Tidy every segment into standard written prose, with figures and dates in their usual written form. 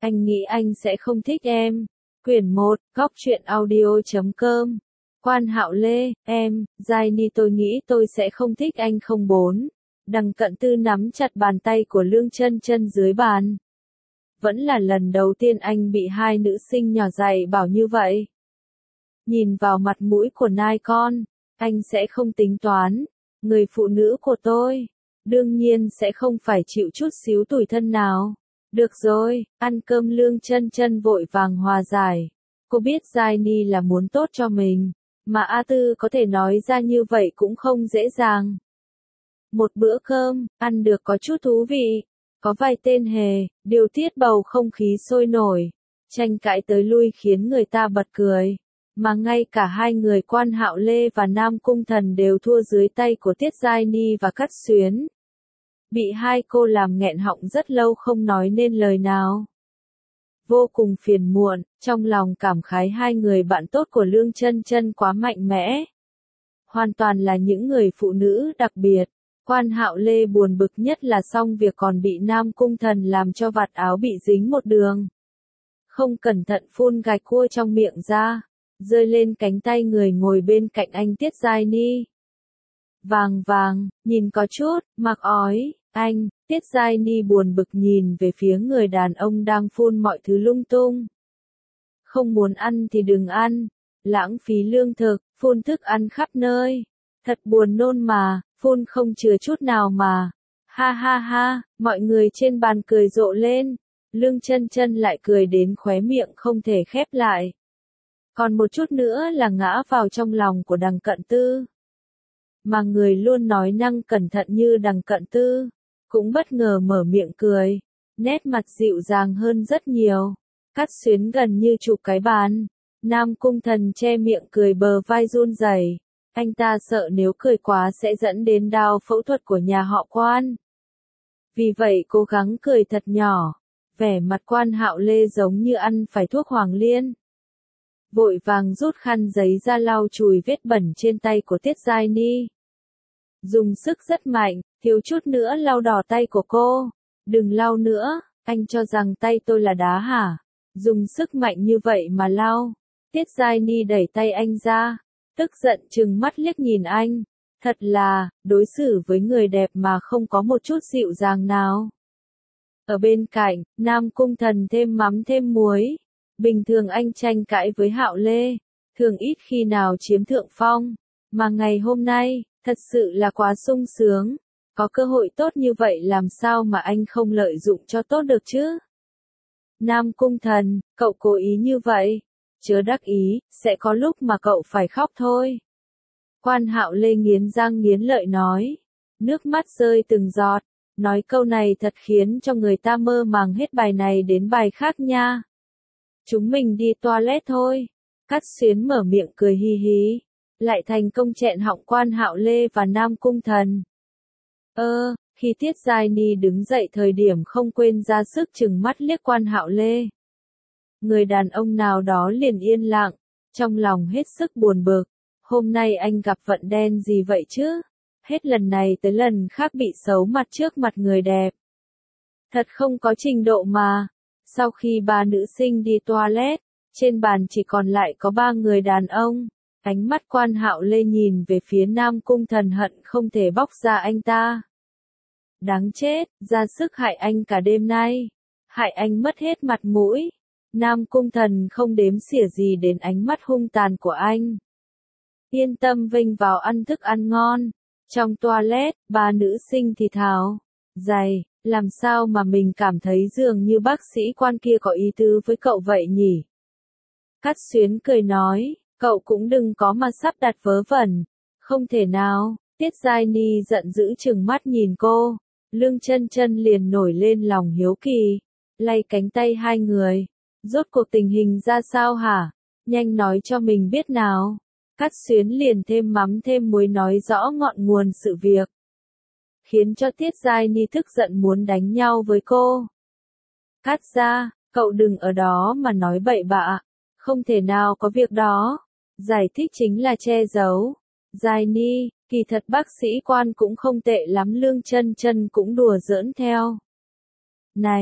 anh nghĩ anh sẽ không thích em. Quyển 1, Góc truyện audio.com. Quan Hạo Lê, em, Giai Ni tôi nghĩ tôi sẽ không thích anh không. 4. Đằng Cận Tư nắm chặt bàn tay của Lương Chân Chân dưới bàn. Vẫn là lần đầu tiên anh bị hai nữ sinh nhỏ dạy bảo như vậy. Nhìn vào mặt mũi của nai con, anh sẽ không tính toán. Người phụ nữ của tôi, đương nhiên sẽ không phải chịu chút xíu tủi thân nào. Được rồi, ăn cơm. Lương Chân Chân vội vàng hòa giải. Cô biết Giai Ni là muốn tốt cho mình, mà A Tư có thể nói ra như vậy cũng không dễ dàng. Một bữa cơm, ăn được có chút thú vị. Có vài tên hề, điều tiết bầu không khí sôi nổi. Tranh cãi tới lui khiến người ta bật cười. Mà ngay cả hai người Quan Hạo Lê và Nam Cung Thần đều thua dưới tay của Tiết Giai Ni và Cát Xuyến. Bị hai cô làm nghẹn họng rất lâu không nói nên lời nào. Vô cùng phiền muộn, trong lòng cảm khái hai người bạn tốt của Lương Chân Chân quá mạnh mẽ. Hoàn toàn là những người phụ nữ đặc biệt. Quan Hạo Lê buồn bực nhất là xong việc còn bị Nam Cung Thần làm cho vạt áo bị dính một đường. Không cẩn thận phun gạch cua trong miệng ra, rơi lên cánh tay người ngồi bên cạnh anh Tiết Giai Ni. Vàng vàng, nhìn có chút, mắc ói, anh. Tiết Giai Ni buồn bực nhìn về phía người đàn ông đang phun mọi thứ lung tung. Không muốn ăn thì đừng ăn, lãng phí lương thực, phun thức ăn khắp nơi. Thật buồn nôn mà, phun không chừa chút nào mà. Ha ha ha, mọi người trên bàn cười rộ lên. Lương Chân Chân lại cười đến khóe miệng không thể khép lại. Còn một chút nữa là ngã vào trong lòng của Đằng Cận Tư. Mà người luôn nói năng cẩn thận như Đằng Cận Tư, cũng bất ngờ mở miệng cười. Nét mặt dịu dàng hơn rất nhiều. Cát Xuyến gần như chụp cái bàn. Nam Cung Thần che miệng cười bờ vai run rẩy. Anh ta sợ nếu cười quá sẽ dẫn đến đau phẫu thuật của nhà họ Quan. Vì vậy cố gắng cười thật nhỏ. Vẻ mặt Quan Hạo Lê giống như ăn phải thuốc Hoàng Liên. Vội vàng rút khăn giấy ra lau chùi vết bẩn trên tay của Tiết Giai Ni. Dùng sức rất mạnh, thiếu chút nữa lau đỏ tay của cô. Đừng lau nữa, anh cho rằng tay tôi là đá hả? Dùng sức mạnh như vậy mà lau. Tiết Giai Ni đẩy tay anh ra, tức giận trừng mắt liếc nhìn anh. Thật là, đối xử với người đẹp mà không có một chút dịu dàng nào. Ở bên cạnh, Nam Cung Thần thêm mắm thêm muối. Bình thường anh tranh cãi với Hạo Lê, thường ít khi nào chiếm thượng phong. Mà ngày hôm nay, thật sự là quá sung sướng. Có cơ hội tốt như vậy làm sao mà anh không lợi dụng cho tốt được chứ? Nam Cung Thần, cậu cố ý như vậy. Chớ đắc ý, sẽ có lúc mà cậu phải khóc thôi. Quan Hạo Lê nghiến răng nghiến lợi nói. Nước mắt rơi từng giọt. Nói câu này thật khiến cho người ta mơ màng hết bài này đến bài khác nha. Chúng mình đi toilet thôi. Cát Xuyến mở miệng cười hi hí. Lại thành công chẹn họng Quan Hạo Lê và Nam Cung Thần. Khi Tiết Giai Ni đứng dậy thời điểm không quên ra sức chừng mắt liếc Quan Hạo Lê. Người đàn ông nào đó liền yên lặng, trong lòng hết sức buồn bực. Hôm nay anh gặp vận đen gì vậy chứ? Hết lần này tới lần khác bị xấu mặt trước mặt người đẹp. Thật không có trình độ mà. Sau khi ba nữ sinh đi toilet, trên bàn chỉ còn lại có ba người đàn ông. Ánh mắt Quan Hạo Lê nhìn về phía Nam Cung Thần hận không thể bóc ra anh ta. Đáng chết, ra sức hại anh cả đêm nay. Hại anh mất hết mặt mũi. Nam Cung Thần không đếm xỉa gì đến ánh mắt hung tàn của anh. Yên tâm vênh vào ăn thức ăn ngon. Trong toilet, ba nữ sinh thì thào. Dày, làm sao mà mình cảm thấy dường như bác sĩ Quan kia có ý tứ với cậu vậy nhỉ? Cát Xuyến cười nói, cậu cũng đừng có mà sắp đặt vớ vẩn. Không thể nào. Tiết Giai Ni giận dữ trừng mắt nhìn cô. Lương Chân Chân liền nổi lên lòng hiếu kỳ. Lay cánh tay hai người. Rốt cuộc tình hình ra sao hả? Nhanh nói cho mình biết nào. Cát Xuyến liền thêm mắm thêm muối nói rõ ngọn nguồn sự việc. Khiến cho Tiết Giai Ni tức giận muốn đánh nhau với cô. Cát gia, cậu đừng ở đó mà nói bậy bạ. Không thể nào có việc đó. Giải thích chính là che giấu. Giai Ni, kỳ thật bác sĩ Quan cũng không tệ lắm. Lương Chân Chân cũng đùa giỡn theo. Này,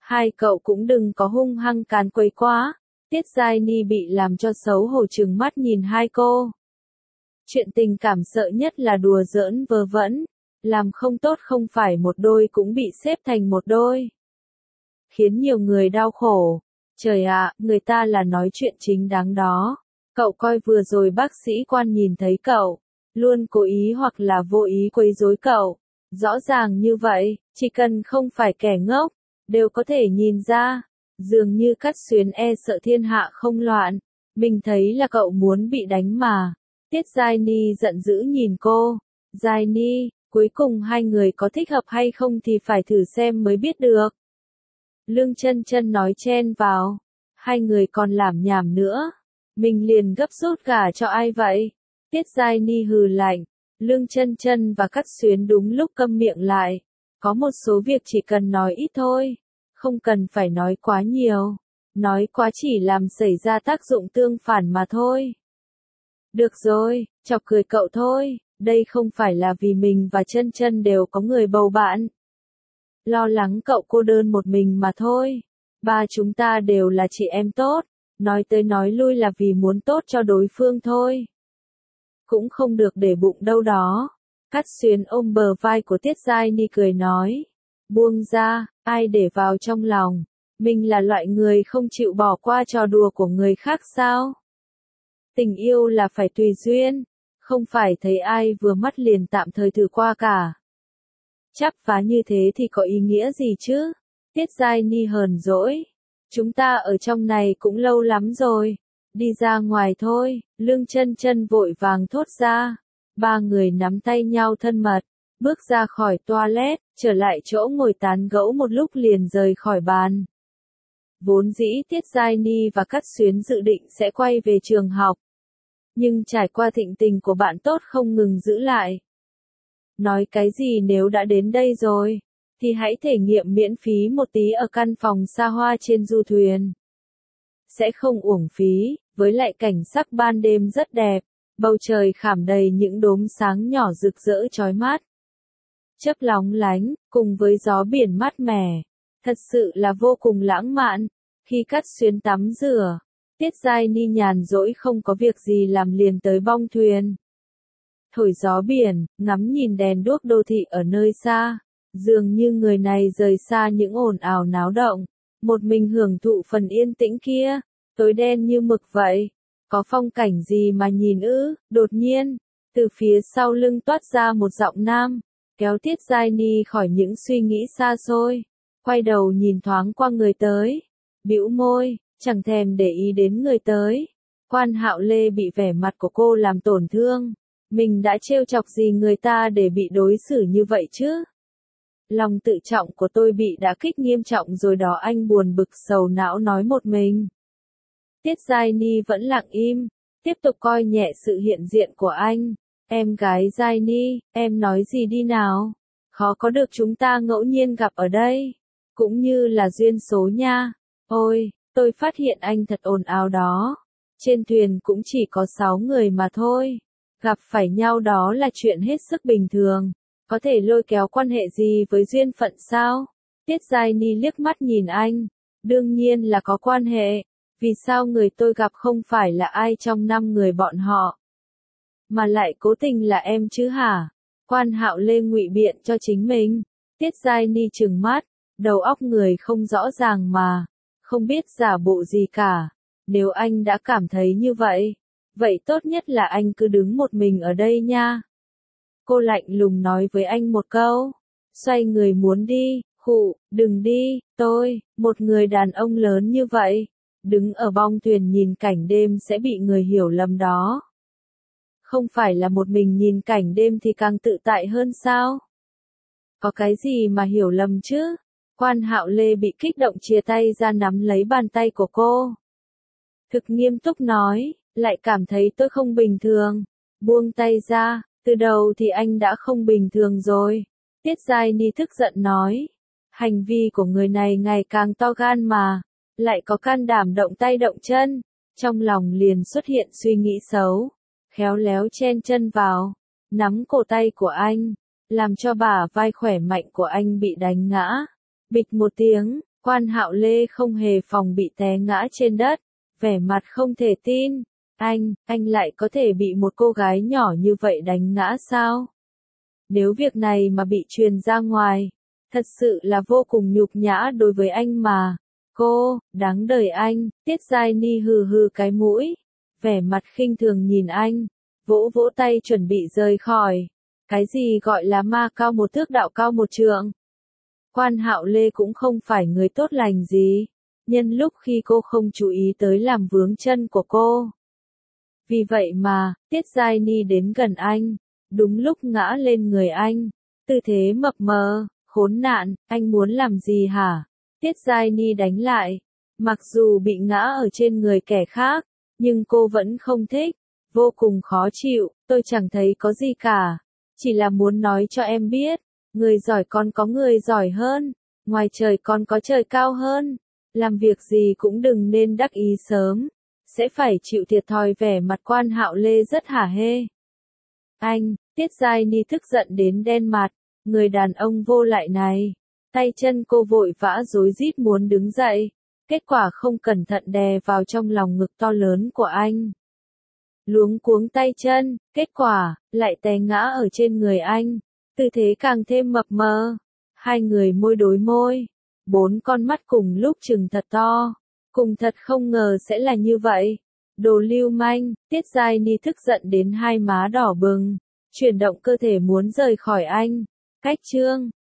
Hai cậu cũng đừng có hung hăng càn quấy quá. Tiết Giai Ni bị làm cho xấu hổ trừng mắt nhìn hai cô. Chuyện tình cảm sợ nhất là đùa giỡn vớ vẩn. Làm không tốt không phải một đôi cũng bị xếp thành một đôi. Khiến nhiều người đau khổ. Trời ạ, người ta là nói chuyện chính đáng đó. Cậu coi vừa rồi bác sĩ quan nhìn thấy cậu. Luôn cố ý hoặc là vô ý quấy rối cậu. Rõ ràng như vậy, chỉ cần không phải kẻ ngốc, đều có thể nhìn ra. Dường như Cát Xuyến e sợ thiên hạ không loạn. Mình thấy là cậu muốn bị đánh mà. Tiết Giai Ni giận dữ nhìn cô. Giai Ni, cuối cùng hai người có thích hợp hay không thì phải thử xem mới biết được. Lương Chân Chân nói chen vào. Hai người còn làm nhảm nữa. Mình liền gấp rút gả cho ai vậy? Tiết Giai Ni hừ lạnh. Lương Chân Chân và Cát Xuyến đúng lúc câm miệng lại. Có một số việc chỉ cần nói ít thôi. Không cần phải nói quá nhiều. Nói quá chỉ làm xảy ra tác dụng tương phản mà thôi. Được rồi, chọc cười cậu thôi. Đây không phải là vì mình và Chân Chân đều có người bầu bạn. Lo lắng cậu cô đơn một mình mà thôi. Ba chúng ta đều là chị em tốt. Nói tới nói lui là vì muốn tốt cho đối phương thôi. Cũng không được để bụng đâu đó. Cát Xuyến ôm bờ vai của Tiết Giai Ni cười nói. Buông ra, ai để vào trong lòng. Mình là loại người không chịu bỏ qua trò đùa của người khác sao? Tình yêu là phải tùy duyên. Không phải thấy ai vừa mắt liền tạm thời thử qua cả. Chắp vá như thế thì có ý nghĩa gì chứ? Tiết Giai Ni hờn dỗi. Chúng ta ở trong này cũng lâu lắm rồi. Đi ra ngoài thôi, Lương Chân Chân vội vàng thốt ra. Ba người nắm tay nhau thân mật, bước ra khỏi toilet, trở lại chỗ ngồi tán gẫu một lúc liền rời khỏi bàn. Vốn dĩ Tiết Giai Ni và Cát Xuyến dự định sẽ quay về trường học. Nhưng trải qua thịnh tình của bạn tốt không ngừng giữ lại. Nói cái gì nếu đã đến đây rồi, thì hãy thể nghiệm miễn phí một tí ở căn phòng xa hoa trên du thuyền. Sẽ không uổng phí, với lại cảnh sắc ban đêm rất đẹp, bầu trời khảm đầy những đốm sáng nhỏ rực rỡ chói mắt. Chớp lóng lánh, cùng với gió biển mát mẻ, thật sự là vô cùng lãng mạn. Khi Cát Xuyến tắm rửa, Tiết Giai Ni nhàn rỗi không có việc gì làm liền tới bong thuyền. Thổi gió biển, ngắm nhìn đèn đuốc đô thị ở nơi xa, dường như người này rời xa những ồn ào náo động, một mình hưởng thụ phần yên tĩnh kia, tối đen như mực vậy. Có phong cảnh gì mà nhìn ư? Đột nhiên, từ phía sau lưng toát ra một giọng nam, kéo Tiết Giai Ni khỏi những suy nghĩ xa xôi, quay đầu nhìn thoáng qua người tới, bĩu môi, chẳng thèm để ý đến người tới. Quan Hạo Lê bị vẻ mặt của cô làm tổn thương. Mình đã trêu chọc gì người ta để bị đối xử như vậy chứ? Lòng tự trọng của tôi bị đả kích nghiêm trọng rồi đó, anh buồn bực sầu não nói một mình. Tiết Giai Ni vẫn lặng im, tiếp tục coi nhẹ sự hiện diện của anh. Em gái Giai Ni, em nói gì đi nào? Khó có được chúng ta ngẫu nhiên gặp ở đây. Cũng như là duyên số nha. Ôi, tôi phát hiện anh thật ồn ào đó. Trên thuyền cũng chỉ có 6 người mà thôi. Gặp phải nhau đó là chuyện hết sức bình thường. Có thể lôi kéo quan hệ gì với duyên phận sao? Tiết Giai Ni liếc mắt nhìn anh. Đương nhiên là có quan hệ. Vì sao người tôi gặp không phải là ai trong 5 người bọn họ? Mà lại cố tình là em chứ hả? Quan Hạo Lê ngụy biện cho chính mình. Tiết Giai Ni trừng mắt. Đầu óc người không rõ ràng mà. Không biết giả bộ gì cả. Nếu anh đã cảm thấy như vậy, vậy tốt nhất là anh cứ đứng một mình ở đây nha. Cô lạnh lùng nói với anh một câu. Xoay người muốn đi, khụ, đừng đi, tôi, một người đàn ông lớn như vậy. Đứng ở bong thuyền nhìn cảnh đêm sẽ bị người hiểu lầm đó. Không phải là một mình nhìn cảnh đêm thì càng tự tại hơn sao? Có cái gì mà hiểu lầm chứ? Quan Hạo Lê bị kích động chia tay ra nắm lấy bàn tay của cô. Thực nghiêm túc nói, lại cảm thấy tôi không bình thường. Buông tay ra, từ đầu thì anh đã không bình thường rồi. Tiết Giai Ni tức giận nói. Hành vi của người này ngày càng to gan mà. Lại có can đảm động tay động chân. Trong lòng liền xuất hiện suy nghĩ xấu. Khéo léo chen chân vào. Nắm cổ tay của anh. Làm cho bả vai khỏe mạnh của anh bị đánh ngã. Bịch một tiếng, Quan Hạo Lê không hề phòng bị té ngã trên đất, vẻ mặt không thể tin. Anh lại có thể bị một cô gái nhỏ như vậy đánh ngã sao? Nếu việc này mà bị truyền ra ngoài, thật sự là vô cùng nhục nhã đối với anh mà. Cô, đáng đời anh, Tiết Giai Ni hừ hừ cái mũi, vẻ mặt khinh thường nhìn anh, vỗ vỗ tay chuẩn bị rời khỏi. Cái gì gọi là ma cao một thước đạo cao một trượng? Quan Hạo Lê cũng không phải người tốt lành gì, nhân lúc khi cô không chú ý tới làm vướng chân của cô. Vì vậy mà, Tiết Giai Ni đến gần anh, đúng lúc ngã lên người anh, tư thế mập mờ, khốn nạn, anh muốn làm gì hả? Tiết Giai Ni đánh lại, mặc dù bị ngã ở trên người kẻ khác, nhưng cô vẫn không thích, vô cùng khó chịu, tôi chẳng thấy có gì cả, chỉ là muốn nói cho em biết, người giỏi còn có người giỏi hơn, ngoài trời còn có trời cao hơn, làm việc gì cũng đừng nên đắc ý sớm, sẽ phải chịu thiệt thòi. Vẻ mặt Quan Hạo Lê rất hả hê. Anh, Tiết Giai Ni tức giận đến đen mặt, người đàn ông vô lại này, tay chân cô vội vã rối rít muốn đứng dậy, kết quả không cẩn thận đè vào trong lòng ngực to lớn của anh. Luống cuống tay chân, kết quả, lại té ngã ở trên người anh, tư thế càng thêm mập mờ. Hai người môi đối môi, bốn con mắt cùng lúc trừng thật to, cùng thật không ngờ sẽ là như vậy. Đồ lưu manh, Tiết Giai Ni tức giận đến hai má đỏ bừng, chuyển động cơ thể muốn rời khỏi anh. Cách chương